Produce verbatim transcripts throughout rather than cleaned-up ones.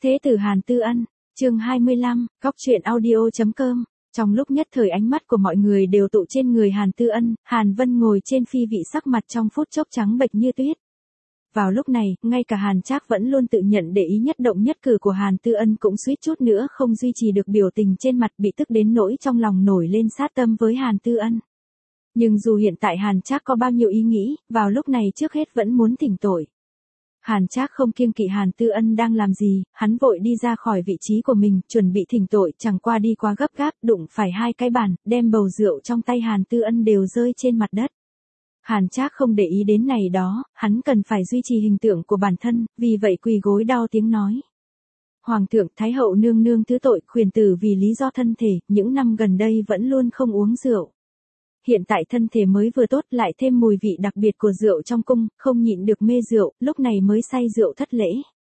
Thế tử Hàn Tư Ân, chương hai mươi lăm, góc truyện audio.com. Trong lúc nhất thời ánh mắt của mọi người đều tụ trên người Hàn Tư Ân, Hàn Vân ngồi trên phi vị sắc mặt trong phút chốc trắng bệch như tuyết. Vào lúc này, ngay cả Hàn Trác vẫn luôn tự nhận để ý nhất động nhất cử của Hàn Tư Ân cũng suýt chút nữa không duy trì được biểu tình trên mặt, bị tức đến nỗi trong lòng nổi lên sát tâm với Hàn Tư Ân. Nhưng dù hiện tại Hàn Trác có bao nhiêu ý nghĩ, vào lúc này trước hết vẫn muốn thỉnh tội. Hàn Trác không kiêng kỵ Hàn Tư Ân đang làm gì, hắn vội đi ra khỏi vị trí của mình, chuẩn bị thỉnh tội, chẳng qua đi quá gấp gáp, đụng phải hai cái bàn, đem bầu rượu trong tay Hàn Tư Ân đều rơi trên mặt đất. Hàn Trác không để ý đến này đó, hắn cần phải duy trì hình tượng của bản thân, vì vậy quỳ gối đau tiếng nói. Hoàng thượng, Thái hậu nương nương thứ tội, khuyển tử vì lý do thân thể, những năm gần đây vẫn luôn không uống rượu. Hiện tại thân thể mới vừa tốt lại thêm mùi vị đặc biệt của rượu trong cung, không nhịn được mê rượu, lúc này mới say rượu thất lễ.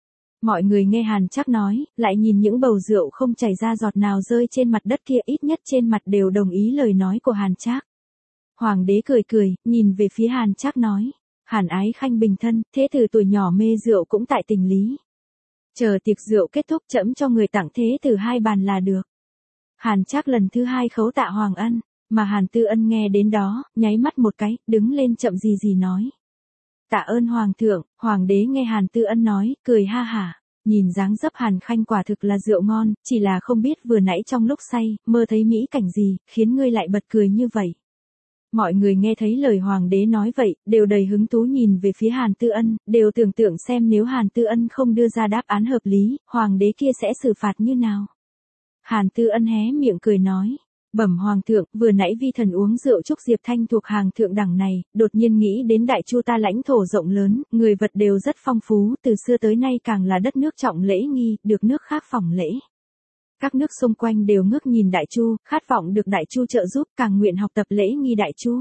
Mọi người nghe Hàn Trác nói, lại nhìn những bầu rượu không chảy ra giọt nào rơi trên mặt đất kia, ít nhất trên mặt đều đồng ý lời nói của Hàn Trác. Hoàng đế cười cười, nhìn về phía Hàn Trác nói, Hàn ái khanh bình thân, thế tử tuổi nhỏ mê rượu cũng tại tình lý. Chờ tiệc rượu kết thúc trẫm cho người tặng thế tử hai bàn là được. Hàn Trác lần thứ hai khấu tạ Hoàng ân. Mà Hàn Tư Ân nghe đến đó, nháy mắt một cái, đứng lên chậm gì gì nói. Tạ ơn Hoàng thượng. Hoàng đế nghe Hàn Tư Ân nói, cười ha hả, nhìn dáng dấp Hàn khanh quả thực là rượu ngon, chỉ là không biết vừa nãy trong lúc say, mơ thấy mỹ cảnh gì, khiến ngươi lại bật cười như vậy. Mọi người nghe thấy lời Hoàng đế nói vậy, đều đầy hứng thú nhìn về phía Hàn Tư Ân, đều tưởng tượng xem nếu Hàn Tư Ân không đưa ra đáp án hợp lý, Hoàng đế kia sẽ xử phạt như nào. Hàn Tư Ân hé miệng cười nói. Bẩm Hoàng thượng, vừa nãy vi thần uống rượu Trúc Diệp Thanh thuộc hàng thượng đẳng này, đột nhiên nghĩ đến Đại Chu ta lãnh thổ rộng lớn, người vật đều rất phong phú, từ xưa tới nay càng là đất nước trọng lễ nghi, được nước khác phỏng lễ. Các nước xung quanh đều ngước nhìn Đại Chu, khát vọng được Đại Chu trợ giúp, càng nguyện học tập lễ nghi Đại Chu.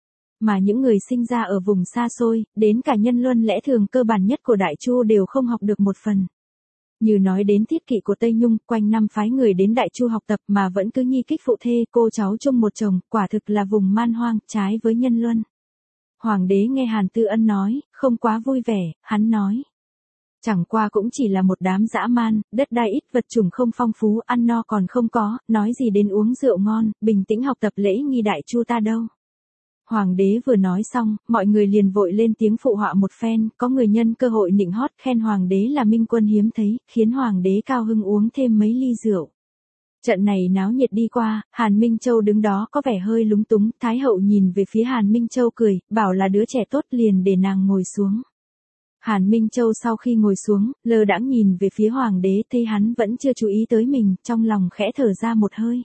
Mà những người sinh ra ở vùng xa xôi, đến cả nhân luân lẽ thường cơ bản nhất của Đại Chu đều không học được một phần. Như nói đến thiết kỵ của Tây Nhung, quanh năm phái người đến Đại Chu học tập mà vẫn cứ nhi kích phụ thê, cô cháu chung một chồng, quả thực là vùng man hoang, trái với nhân luân. Hoàng đế nghe Hàn Tư Ân nói, không quá vui vẻ, hắn nói. Chẳng qua cũng chỉ là một đám dã man, đất đai ít, vật chủng không phong phú, ăn no còn không có, nói gì đến uống rượu ngon, bình tĩnh học tập lễ nghi Đại Chu ta đâu. Hoàng đế vừa nói xong, mọi người liền vội lên tiếng phụ họa một phen, có người nhân cơ hội nịnh hót khen Hoàng đế là minh quân hiếm thấy, khiến Hoàng đế cao hưng uống thêm mấy ly rượu. Trận này náo nhiệt đi qua, Hàn Minh Châu đứng đó có vẻ hơi lúng túng, Thái hậu nhìn về phía Hàn Minh Châu cười, bảo là đứa trẻ tốt liền để nàng ngồi xuống. Hàn Minh Châu sau khi ngồi xuống, lơ đãng nhìn về phía Hoàng đế, thấy hắn vẫn chưa chú ý tới mình, trong lòng khẽ thở ra một hơi.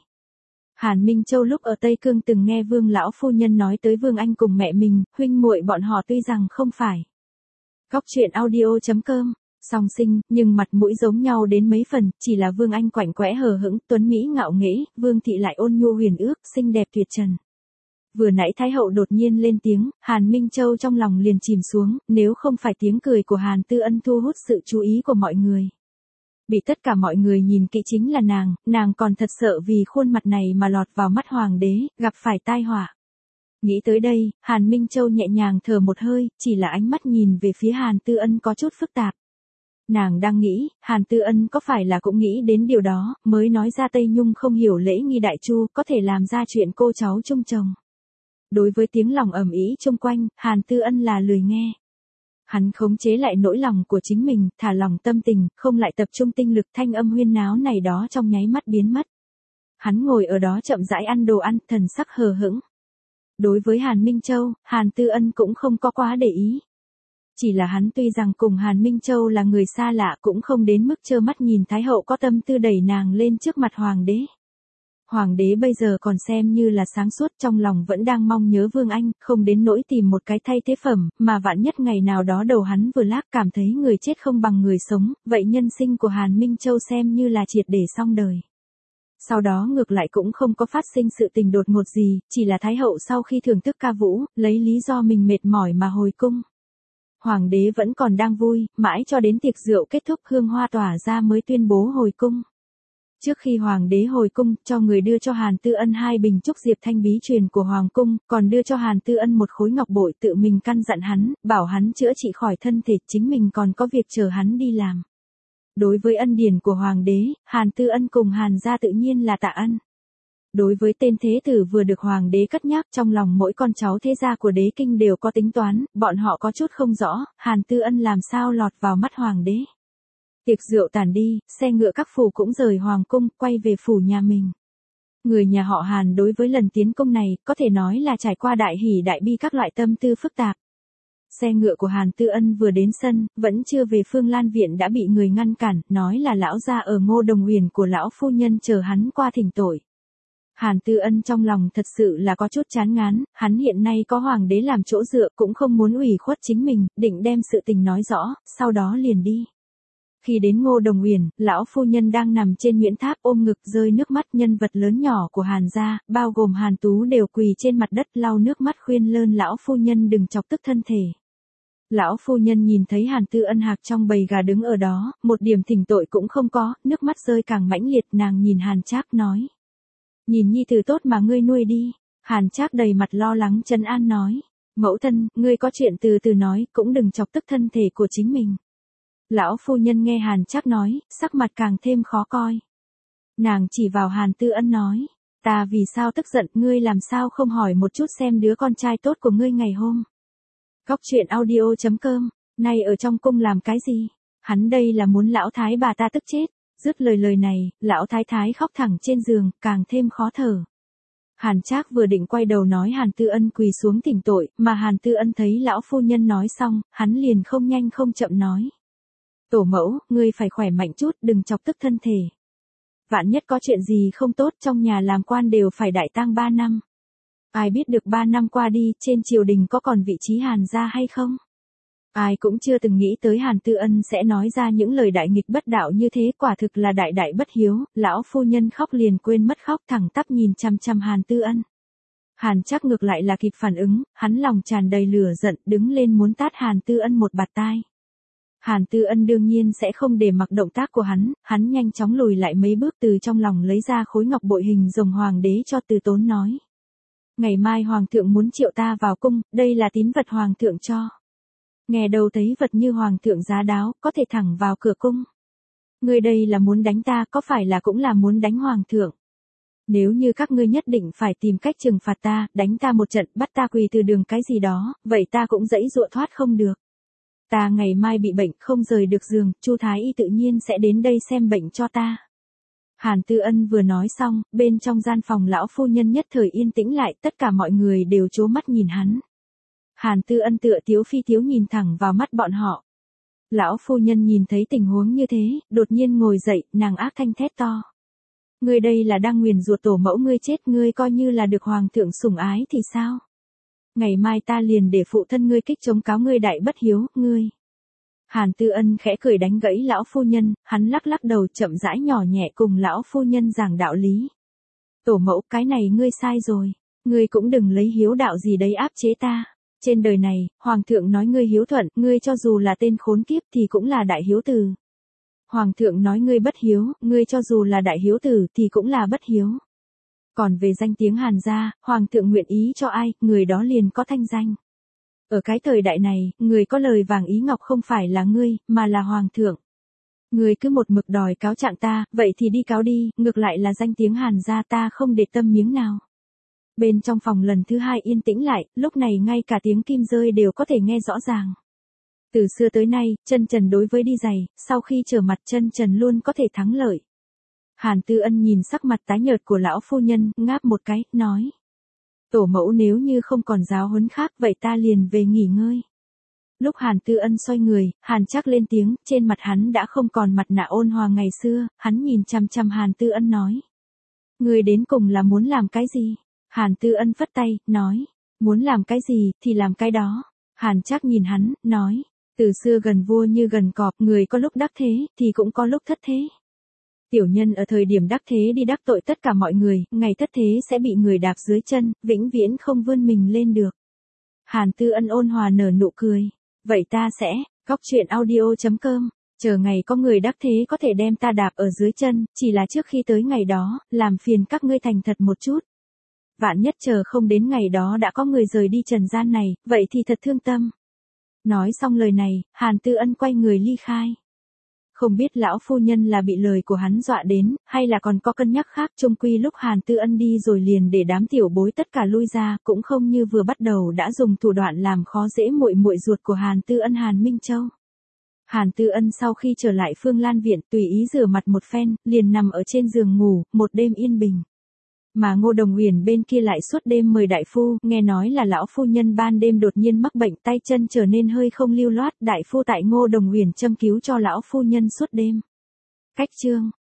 Hàn Minh Châu lúc ở Tây Cương từng nghe Vương lão phu nhân nói tới Vương Anh cùng mẹ mình, huynh muội bọn họ tuy rằng không phải góc truyện audio.com song sinh, nhưng mặt mũi giống nhau đến mấy phần, chỉ là Vương Anh quạnh quẽ hờ hững, tuấn mỹ ngạo nghễ, Vương thị lại ôn nhu huyền ước, xinh đẹp tuyệt trần. Vừa nãy Thái hậu đột nhiên lên tiếng, Hàn Minh Châu trong lòng liền chìm xuống, nếu không phải tiếng cười của Hàn Tư Ân thu hút sự chú ý của mọi người. Bị tất cả mọi người nhìn kỹ chính là nàng, nàng còn thật sợ vì khuôn mặt này mà lọt vào mắt Hoàng đế, gặp phải tai họa. Nghĩ tới đây, Hàn Minh Châu nhẹ nhàng thở một hơi, chỉ là ánh mắt nhìn về phía Hàn Tư Ân có chút phức tạp. Nàng đang nghĩ, Hàn Tư Ân có phải là cũng nghĩ đến điều đó, mới nói ra Tây Nhung không hiểu lễ nghi Đại Chu, có thể làm ra chuyện cô cháu chung chồng. Đối với tiếng lòng ầm ĩ chung quanh, Hàn Tư Ân là lười nghe. Hắn khống chế lại nỗi lòng của chính mình, thả lòng tâm tình, không lại tập trung tinh lực, thanh âm huyên náo này đó trong nháy mắt biến mất. Hắn ngồi ở đó chậm rãi ăn đồ ăn, thần sắc hờ hững. Đối với Hàn Minh Châu, Hàn Tư Ân cũng không có quá để ý. Chỉ là hắn tuy rằng cùng Hàn Minh Châu là người xa lạ cũng không đến mức trơ mắt nhìn Thái hậu có tâm tư đẩy nàng lên trước mặt Hoàng đế. Hoàng đế bây giờ còn xem như là sáng suốt, trong lòng vẫn đang mong nhớ Vương Anh, không đến nỗi tìm một cái thay thế phẩm, mà vạn nhất ngày nào đó đầu hắn vừa lác cảm thấy người chết không bằng người sống, vậy nhân sinh của Hàn Minh Châu xem như là triệt để xong đời. Sau đó ngược lại cũng không có phát sinh sự tình đột ngột gì, chỉ là Thái hậu sau khi thưởng thức ca vũ, lấy lý do mình mệt mỏi mà hồi cung. Hoàng đế vẫn còn đang vui, mãi cho đến tiệc rượu kết thúc hương hoa tỏa ra mới tuyên bố hồi cung. Trước khi Hoàng đế hồi cung, cho người đưa cho Hàn Tư Ân hai bình Trúc Diệp Thanh bí truyền của Hoàng cung, còn đưa cho Hàn Tư Ân một khối ngọc bội, tự mình căn dặn hắn, bảo hắn chữa trị khỏi thân thể, chính mình còn có việc chờ hắn đi làm. Đối với ân điển của hoàng đế, Hàn Tư Ân cùng Hàn gia tự nhiên là tạ ân. Đối với tên thế tử vừa được hoàng đế cất nhắc, trong lòng mỗi con cháu thế gia của đế kinh đều có tính toán, bọn họ có chút không rõ, Hàn Tư Ân làm sao lọt vào mắt hoàng đế. Tiệc rượu tàn đi, xe ngựa các phủ cũng rời hoàng cung, quay về phủ nhà mình. Người nhà họ Hàn đối với lần tiến công này, có thể nói là trải qua đại hỉ đại bi các loại tâm tư phức tạp. Xe ngựa của Hàn Tư Ân vừa đến sân, vẫn chưa về Phương Lan viện đã bị người ngăn cản, nói là lão gia ở Ngô Đồng Huyền của lão phu nhân chờ hắn qua thỉnh tội. Hàn Tư Ân trong lòng thật sự là có chút chán ngán, hắn hiện nay có hoàng đế làm chỗ dựa cũng không muốn ủy khuất chính mình, định đem sự tình nói rõ, sau đó liền đi. Khi đến Ngô Đồng Uyển, lão phu nhân đang nằm trên Nguyễn Tháp ôm ngực rơi nước mắt, nhân vật lớn nhỏ của Hàn gia, bao gồm Hàn Tú đều quỳ trên mặt đất lau nước mắt khuyên lơn lão phu nhân đừng chọc tức thân thể. Lão phu nhân nhìn thấy Hàn Tư Ân hạc trong bầy gà đứng ở đó, một điểm thỉnh tội cũng không có, nước mắt rơi càng mãnh liệt, nàng nhìn Hàn Trác nói. Nhìn nhi tử tốt mà ngươi nuôi đi. Hàn Trác đầy mặt lo lắng trấn an nói. Mẫu thân, ngươi có chuyện từ từ nói, cũng đừng chọc tức thân thể của chính mình. Lão phu nhân nghe Hàn Trác nói, sắc mặt càng thêm khó coi. Nàng chỉ vào Hàn Tư Ân nói. Ta vì sao tức giận, ngươi làm sao không hỏi một chút xem đứa con trai tốt của ngươi ngày hôm. Góc truyện audio chấm com, nay ở trong cung làm cái gì? Hắn đây là muốn lão thái bà ta tức chết. Dứt lời lời này, lão thái thái khóc thẳng trên giường, càng thêm khó thở. Hàn Trác vừa định quay đầu nói Hàn Tư Ân quỳ xuống thỉnh tội, mà Hàn Tư Ân thấy lão phu nhân nói xong, hắn liền không nhanh không chậm nói. Tổ mẫu, ngươi phải khỏe mạnh chút, đừng chọc tức thân thể. Vạn nhất có chuyện gì không tốt, trong nhà làm quan đều phải đại tang ba năm. Ai biết được ba năm qua đi, trên triều đình có còn vị trí Hàn gia hay không? Ai cũng chưa từng nghĩ tới Hàn Tư Ân sẽ nói ra những lời đại nghịch bất đạo như thế, quả thực là đại đại bất hiếu, lão phu nhân khóc liền quên mất khóc, thẳng tắp nhìn chăm chăm Hàn Tư Ân. Hàn Trác ngược lại là kịp phản ứng, hắn lòng tràn đầy lửa giận, đứng lên muốn tát Hàn Tư Ân một bạt tai. Hàn Tư Ân đương nhiên sẽ không để mặc động tác của hắn, hắn nhanh chóng lùi lại mấy bước, từ trong lòng lấy ra khối ngọc bội hình rồng hoàng đế cho Từ Tốn nói. Ngày mai hoàng thượng muốn triệu ta vào cung, đây là tín vật hoàng thượng cho. Nghe đầu thấy vật như hoàng thượng giá đáo, có thể thẳng vào cửa cung. Ngươi đây là muốn đánh ta, có phải là cũng là muốn đánh hoàng thượng? Nếu như các ngươi nhất định phải tìm cách trừng phạt ta, đánh ta một trận, bắt ta quỳ từ đường cái gì đó, vậy ta cũng dãy dụa thoát không được. Ta ngày mai bị bệnh, không rời được giường, Chu Thái Y tự nhiên sẽ đến đây xem bệnh cho ta. Hàn Tư Ân vừa nói xong, bên trong gian phòng lão phu nhân nhất thời yên tĩnh lại, tất cả mọi người đều trố mắt nhìn hắn. Hàn Tư Ân tựa tiếu phi tiếu nhìn thẳng vào mắt bọn họ. Lão phu nhân nhìn thấy tình huống như thế, đột nhiên ngồi dậy, nàng ác thanh thét to. Ngươi đây là đang nguyền rủa tổ mẫu ngươi chết, ngươi coi như là được hoàng thượng sủng ái thì sao? Ngày mai ta liền để phụ thân ngươi kích chống cáo ngươi đại bất hiếu, ngươi. Hàn Tư Ân khẽ cười đánh gãy lão phu nhân, hắn lắc lắc đầu chậm rãi nhỏ nhẹ cùng lão phu nhân giảng đạo lý. Tổ mẫu, cái này ngươi sai rồi, ngươi cũng đừng lấy hiếu đạo gì đấy áp chế ta. Trên đời này, hoàng thượng nói ngươi hiếu thuận, ngươi cho dù là tên khốn kiếp thì cũng là đại hiếu tử. Hoàng thượng nói ngươi bất hiếu, ngươi cho dù là đại hiếu tử thì cũng là bất hiếu. Còn về danh tiếng Hàn gia, hoàng thượng nguyện ý cho ai, người đó liền có thanh danh. Ở cái thời đại này, người có lời vàng ý ngọc không phải là ngươi, mà là hoàng thượng. Ngươi cứ một mực đòi cáo trạng ta, vậy thì đi cáo đi, ngược lại là danh tiếng Hàn gia ta không để tâm miếng nào. Bên trong phòng lần thứ hai yên tĩnh lại, lúc này ngay cả tiếng kim rơi đều có thể nghe rõ ràng. Từ xưa tới nay, chân trần đối với đi giày, sau khi trở mặt chân trần luôn có thể thắng lợi. Hàn Tư Ân nhìn sắc mặt tái nhợt của lão phu nhân, ngáp một cái, nói. Tổ mẫu nếu như không còn giáo huấn khác vậy ta liền về nghỉ ngơi. Lúc Hàn Tư Ân xoay người, Hàn Trác lên tiếng, trên mặt hắn đã không còn mặt nạ ôn hòa ngày xưa, hắn nhìn chăm chăm Hàn Tư Ân nói. Người đến cùng là muốn làm cái gì? Hàn Tư Ân phất tay, nói. Muốn làm cái gì, thì làm cái đó. Hàn Trác nhìn hắn, nói. Từ xưa gần vua như gần cọp, người có lúc đắc thế, thì cũng có lúc thất thế. Tiểu nhân ở thời điểm đắc thế đi đắc tội tất cả mọi người, ngày thất thế sẽ bị người đạp dưới chân, vĩnh viễn không vươn mình lên được. Hàn Tư Ân ôn hòa nở nụ cười. Vậy ta sẽ, góc truyện audio chấm com, chờ ngày có người đắc thế có thể đem ta đạp ở dưới chân, chỉ là trước khi tới ngày đó, làm phiền các ngươi thành thật một chút. Vạn nhất chờ không đến ngày đó đã có người rời đi trần gian này, vậy thì thật thương tâm. Nói xong lời này, Hàn Tư Ân quay người ly khai. Không biết lão phu nhân là bị lời của hắn dọa đến, hay là còn có cân nhắc khác, chung quy lúc Hàn Tư Ân đi rồi liền để đám tiểu bối tất cả lui ra, cũng không như vừa bắt đầu đã dùng thủ đoạn làm khó dễ muội muội ruột của Hàn Tư Ân Hàn Minh Châu. Hàn Tư Ân sau khi trở lại Phương Lan viện, tùy ý rửa mặt một phen, liền nằm ở trên giường ngủ, một đêm yên bình. Mà Ngô Đồng Huyền bên kia lại suốt đêm mời đại phu, nghe nói là lão phu nhân ban đêm đột nhiên mắc bệnh, tay chân trở nên hơi không lưu loát, đại phu tại Ngô Đồng Huyền châm cứu cho lão phu nhân suốt đêm. Cách chương